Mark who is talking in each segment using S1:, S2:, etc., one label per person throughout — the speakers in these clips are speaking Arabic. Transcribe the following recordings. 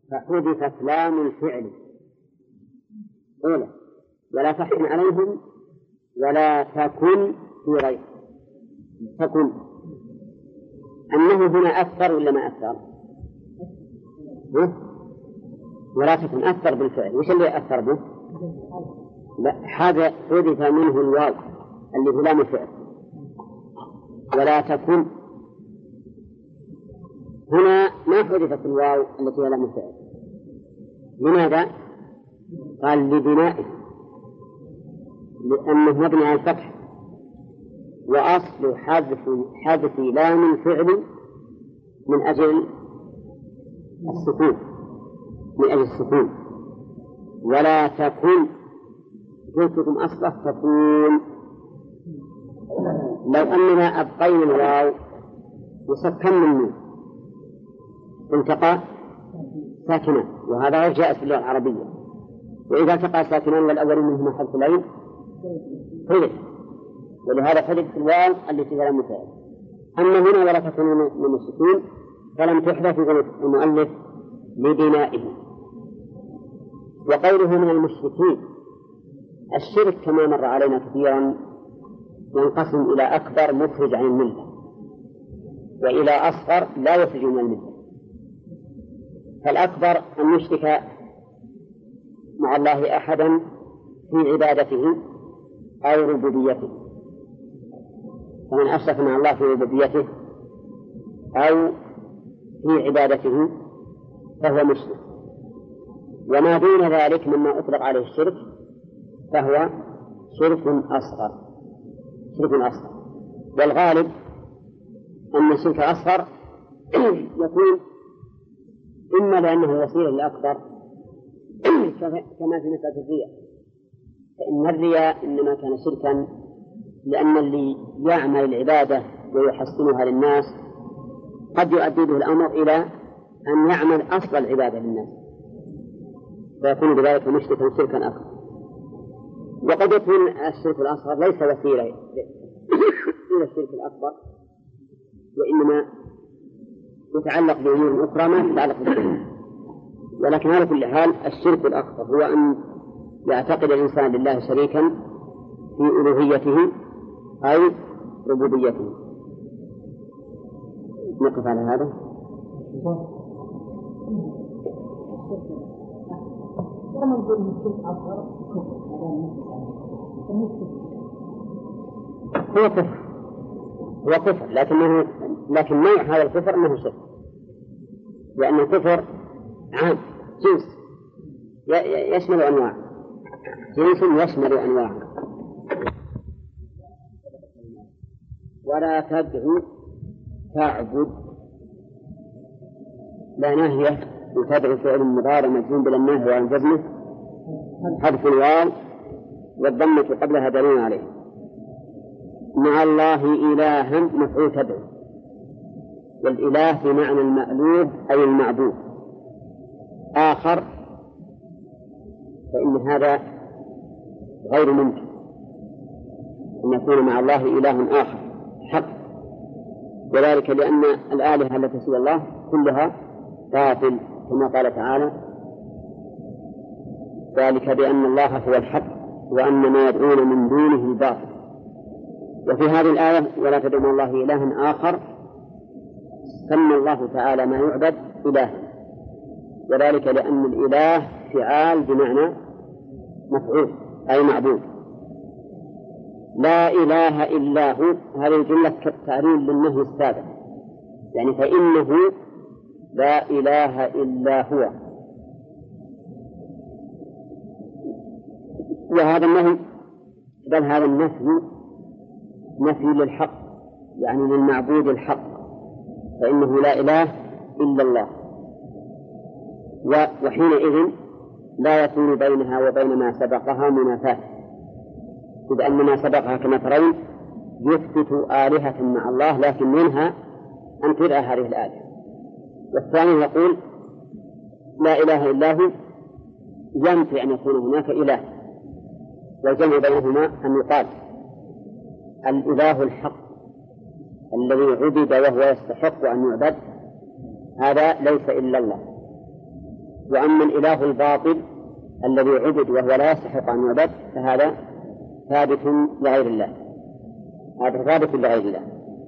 S1: فحذفت لام الفعل أولى ولا تحكم عليهم ولا تكن في غير تكن. أنه هنا أكثر ولا ما أكثر؟ ولا تكن أكثر بالفعل. وش اللي أكثر به؟ لا، هذا حذف منه الواو اللي هو لام الفعل. ولا تكن هنا ما حذفت الواو التي هي لام الفعل. لماذا؟ قال لبنائه، لأنه مبني على الفتح، وأصل حذف لام الفعل من أجل السكون، من أجل السكون. ولا تكن جئتكم أصله تكون. لو أننا أبقينا الواو وسكن النون التقى ساكنا، وهذا غير جائز في اللغة العربية. وإذا التقى ساكنا والأول منهما حرف العين حذف، ولهذا حذف الواو التي هي المفعول. أما هنا ولا تكن من السكون فلم تحذف المؤلف لبنائه. وقوله من المشركين، الشرك كما مر علينا كثيرا ينقسم إلى أكبر مخرج عن الملة وإلى أصغر لا يخرج من الملة. فالأكبر أن يشرك مع الله أحدا في عبادته أو ربوبيته، فمن أشرك مع الله في ربوبيته أو في عبادته فهو مشرك. وما دون ذلك مما أطلق عليه الشرك فهو شرك أصغر. والغالب أن الشرك الأصغر يكون إما لأنه وسيلة للأكبر كما في مسألة الرياء، فإن الرياء إنما كان شركا لأن اللي يعمل العبادة ويحسنها للناس قد يؤدي به الأمر إلى أن يعمل أصل العبادة للناس، فيكون بذلك مشركا شركا أكبر. وقد يكون الشرك الأصغر ليس وسيلة إلى الشرك الأكبر، وإنما يتعلق بأمور أخرى ما تتعلق بالشرك. ولكن على كل حال الشرك الأكبر هو أن يعتقد الإنسان لله شريكا في ألوهيته أو ربوبيته. نقف على هذا. هو كفر لكن نوع هذا الكفر أنه شرك، لأن الكفر عام جنس يشمل أنواع، جنس يشمل أنواع. ولا تدعو تعبد لا ناهية، وتدعو فعل مضارع مجزوم بالنهي وعن جزمه، حذف الواو والضمة قبلها دليل عليه. مع الله إلها مفعول تدعو، والإله بمعنى المألوه أي المعبود آخر، فإن هذا غير ممكن أن يكون مع الله إله آخر حق، وذلك لأن الآلهة التي سوى الله كلها باطل، كما قال تعالى: ذلك بأن الله هو الحق وأن ما يدعون من دونه الباطل. وفي هذه الآية ولا تدعوا مع الله إلها آخر سمى الله تعالى ما يعبد إله، وذلك لأن الإله فعال بمعنى مفعول أي معبود. لا إله إلا هو، هذه الجملة كالتعليل للنهي السابق، يعني فإنه لا إله إلا هو. وهذا النهي بل هذا النفي نفي للحق، يعني للمعبود الحق، فإنه لا إله إلا الله. وحينئذ لا يكون بينها وبين ما سبقها منافاة، إذ أن ما سبقها كما ترون يثبت آلهة مع الله، لكن منها أن تدعى هذه الآلهة. والثاني يقول لا إله إلا هو، ينفي أن يكون هناك إله، والجمع بينهما أن يقال الإله الحق الذي عبد وهو يستحق أن يعبد هذا ليس إلا الله، وأما الإله الباطل الذي عبد وهو لا يستحق أن يعبد فهذا ثابت لغير الله، هذا ثابت لغير الله.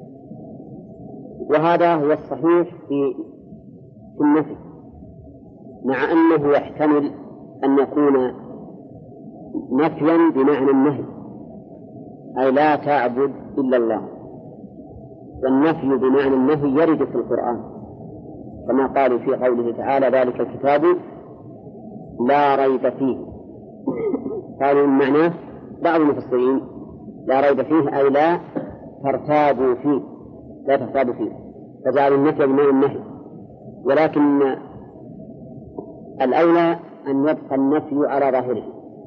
S1: وهذا هو الصحيح في النفي، مع أنه يحتمل أن يكون نفيا بمعنى النهي، أي لا تعبد إلا الله، والنفي بمعنى النهي يرد في القرآن كما قالوا في قوله تعالى ذلك الكتاب لا ريب فيه. قالوا معناه بعض المفسرين لا ريب فيه أي لا ترتابوا فيه، لا ترتابوا فيه، فجعلوا النفي بمعنى النهي. ولكن الأولى أن يبقى النفي على ظاهره،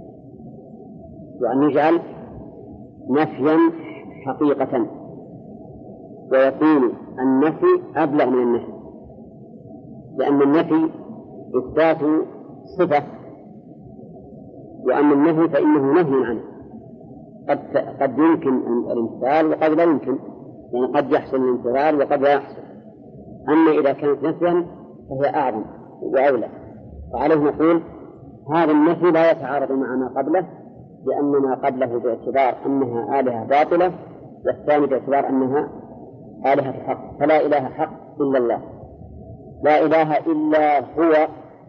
S1: وأن يجعل نفيا حقيقة، ويكون النفي أبلغ من النهي، لأن النفي إثبات صفة، وأما النهي فإنه نهي عنه، قد يمكن الامتثال وقد لا يمكن، يعني قد يحصل الامتثال وقد لا يحصل. أما إذا كانت نفيا فهي أعظم وأولى، وعليه نقول هذا النفي لا يتعارض مع ما قبله، لأن ما قبله باعتبار أنها آلهة باطلة، والثاني باعتبار أنها آلهة حق، فلا إله حق إلا الله، لا إله إلا هو.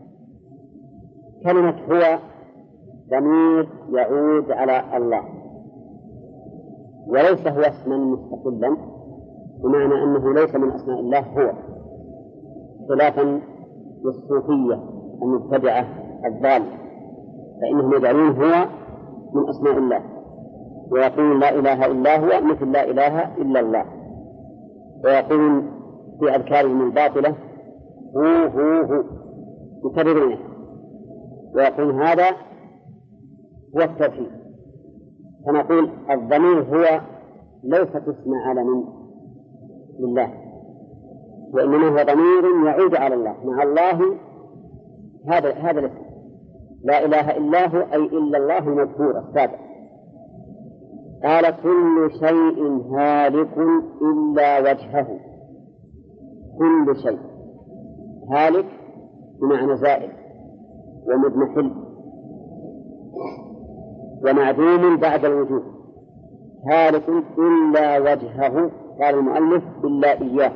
S1: كلمة هو ضمير يعود على الله، وليس هو اسما مستقلا، بمعنى أنه ليس من أسماء الله هو، خلافا للصوفية المبتدعة الضالة، فإنهم يجعلون هو من أسماء الله، ويقولون لا إله إلا هو مثل لا إله إلا الله، ويقولون في أذكارهم الباطلة هو يكررونه، ويقولون هذا هو التوحيد. فنقول الضمير هو ليست اسم علم لله، وإنما هو ضمير يعود على الله، مع الله هذا الاسم لا إله إلا هو أي إلا الله مذكور السابق. قال كل شيء هالك إلا وجهه، كل شيء هالك بمعنى زائل ومضمحل ومعدوم بعد الوجود، هالك إلا وجهه، قال المؤلف إلا إياه،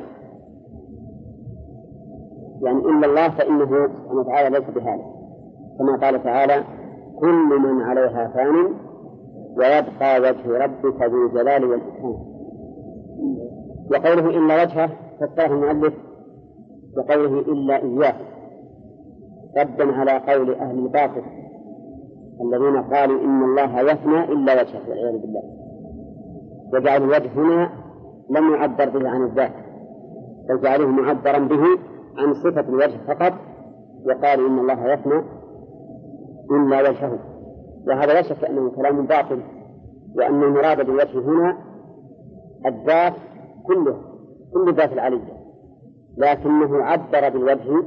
S1: يعني إلا الله فإنه سبحانه وتعالى ليس بهالك، كما قال تعالى كل من عليها فان ويبقى وجه ربك ذو الجلال والإكرام. وقوله إلا وجهه فسره المؤلف بقوله إلا إياه، ردا على قول أهل الباطل الذين قالوا إن الله يفنى إلا وجهه والعياذ بالله، وجعل الوجه هنا لم يعبر به عن الذات، بل جعله معبرا به عن صفة الوجه فقط، وقالوا إن الله يفنى إلا وجهه، وهذا لا شك أنه كلام باطل، وأن المراد بالوجه هنا الذات كله، كل ذات العلية، لكنه عبر بالوجه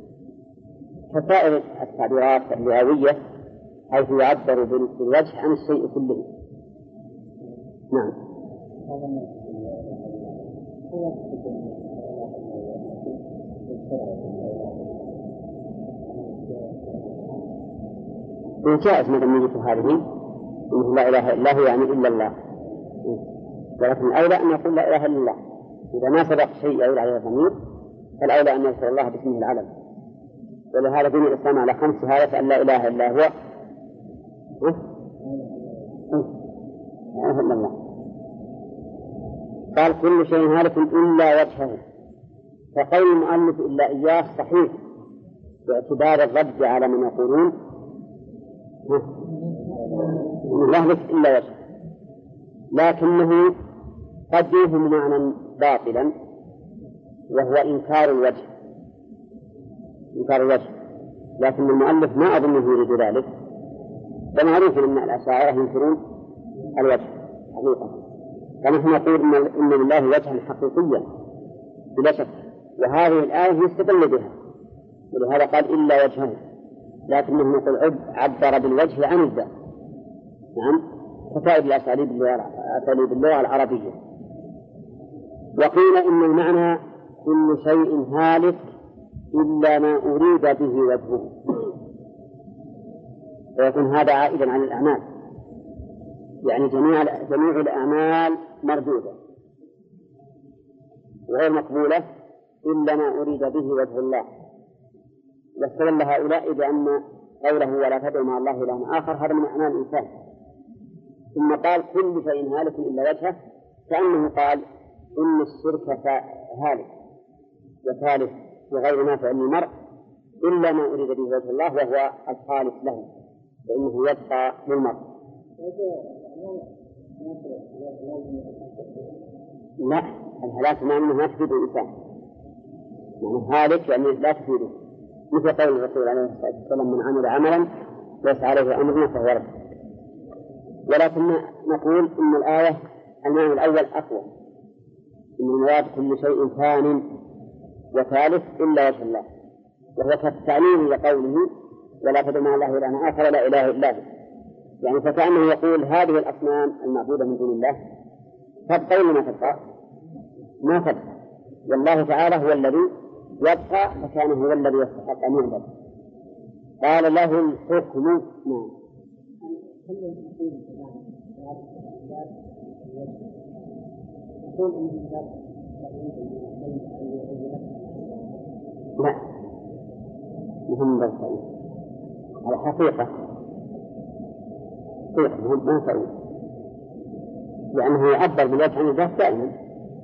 S1: كسائر التعبيرات اللغوية، حيث يعبر بالوجه عن الشيء كله. نعم. إن جاءت مدمجة هذه إنه لا إله إلا هو يعني إلا الله، ولكن الأولى أن يقول لا إله إلا الله، إذا ما سبق شيء يعود عليه الضمير فالأولى أن يذكر الله باسمه العلم. ولهذا دين الإسلام على 5 شهادة أن لا إله إلا هو لا إله إلا الله. قال كل شيء هالك إلا وجهه، فقول المؤلف إلا إياه صحيح باعتبار الرد على من يقولون يهلك إلا وجهه، لكنه قد يفهم معنى باطلا وهو إنكار الوجه، إنكار الوجه، لكن المؤلف ما أظنه يريد ذلك، فمعروف أن الأشاعرة ينكرون الوجه حقيقة، فنحن نقول إن لله وجها حقيقيا بلا شك، وهذه الآية يستدل بها، ولهذا قال إلا وجهه، لكنه نقول عبر بالوجه عن الذات. نعم، كتائب الأساليب اللغة العربية. وقيل إن المعنى كل شيء هالك إلا ما أريد به وجهه، ويكون هذا عائدا عن الأعمال، يعني جميع الأعمال مردودة وغير مقبولة إلا ما أريد به وجه الله. واستدل هؤلاء بأن قوله ولا تدعوا مع الله إلها آخر هذا من أعمال الإنسان، ثم قال كل شيء هالك إلا وجهه، كأنه قال إن الشرك هالك وثالث وغير نافع للمرء إلا ما أريد به وجه الله وهو الخالص له، فإنه يبقى للمرء. لا، الهلاك ما تفيد الإنسان، يعني هالك يعني لا تفيده، مثل قول الرسول عليه الصلاة والسلام من عمل عملا ليس عليه أمرنا فهو رد. ولكن نقول إن الآية المعنى الأول أقوى، إن المراد كل شيء ثان وثالث إلا وجه الله، وهو كالتعليم لقوله ولا تدعوا مع الله إلها آخر لا إله إلا هو، يعني فكأنه يقول هذه الأصنام المعبودة من دون الله تبقى ولا ما تبقى؟ ما تبقى، والله تعالى هو الذي يبقى، فكان هو الذي يستحق أن يعبد. قال له الحكم. نعم. لا، مهم بالفعل على حقيقة مهم ما فعل، لأنه يعبر بالوجه عن الذات دائما،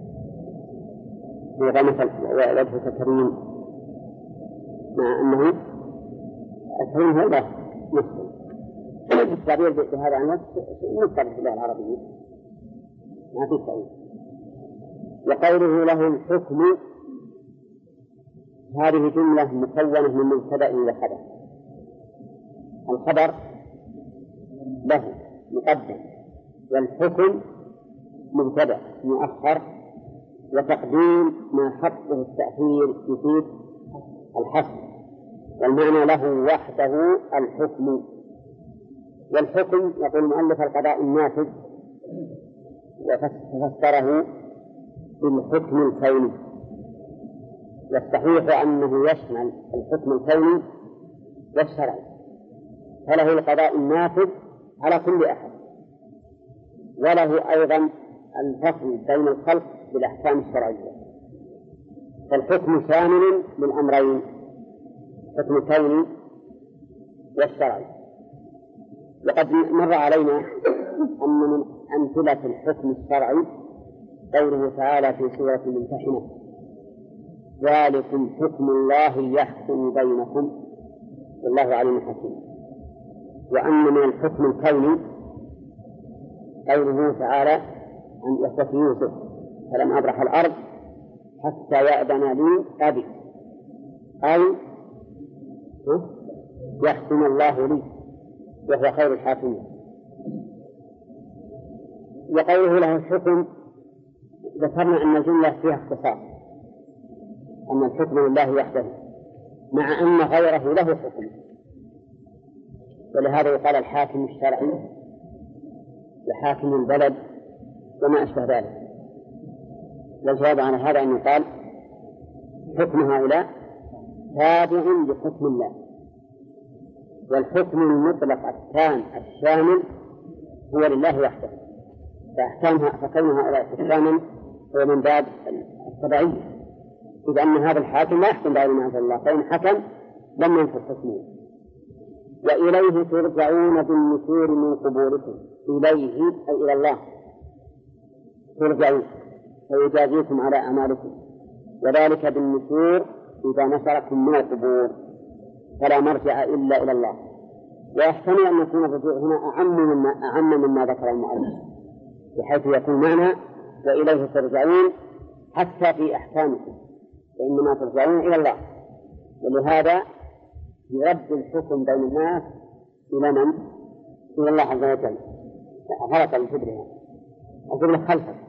S1: مثل وجهك كريم، مع أنه الكريم هو الله نفسه. التعبير بهذا عن نفسه مستقبل في اللغة العربية ما في تعبير. وقوله له الحكم هذه جملة مكونة من مبتدأ وخبر. الخبر له مقدم، والحكم مبتدأ مؤخر، وتقديم ما حقه التأخير يفيد الحصر، والمعنى له وحده الحكم. والحكم يقول المؤلف القضاء النافذ، وفسره بالحكم الكوني، والصحيح أنه يشمل الحكم الكوني والشرعي، فله القضاء النافذ على كل أحد، وله أيضا الفصل بين الخلق بالأحكام الشرعية. فالحكم شامل للأمرين، الحكم الكوني والشرعي. وقد مر علينا أن من أمثلة الحكم الشرعي قوله تعالى في سورة الممتحنة ذلكم حكم الله يحكم بينكم والله عليم حكيم. وأن من الحكم الكوني قوله تعالى عن إخوة يوسف فلم أبرح الأرض حتى يأذن لي أبي، أي يحكم الله لي وهو خير الحاكمين. وقوله له الحكم ذكرنا أن الجملة فيها اختصار، أن الحكم لله وحده مع أن غيره له حكم، ولهذا يقال الحاكم الشرعي وحاكم البلد وما أشبه ذلك. والجواب عن هذا أن يقال حكم هؤلاء تابع لحكم الله، والحكم المطلق التام الشامل هو لله وحده، فكون هؤلاء حكاما هو من باب التبعية، إذ أن هذا الحاكم لا يحكم بغير ما أنزل الله، فإن حكم لم ينفذ حكمه. وإليه ترجعون بالنشور من قبوركم، إليه أي إلى الله ترجعون فيجازيكم على أعمالكم، وذلك بالنشور إذا نشركم من القبور فلا مرجع إلا إلى الله. ويحتمل أن يكون الرجوع هنا أعم مما ذكر المؤلف، بحيث يكون معنى وإليه ترجعون حتى في أحكامكم، فإنما ترجعون إلى الله. ولهذا يرد الحكم بين الناس إلى من؟ إلى الله عز وجل. غلط الجبر، الجبر خلفه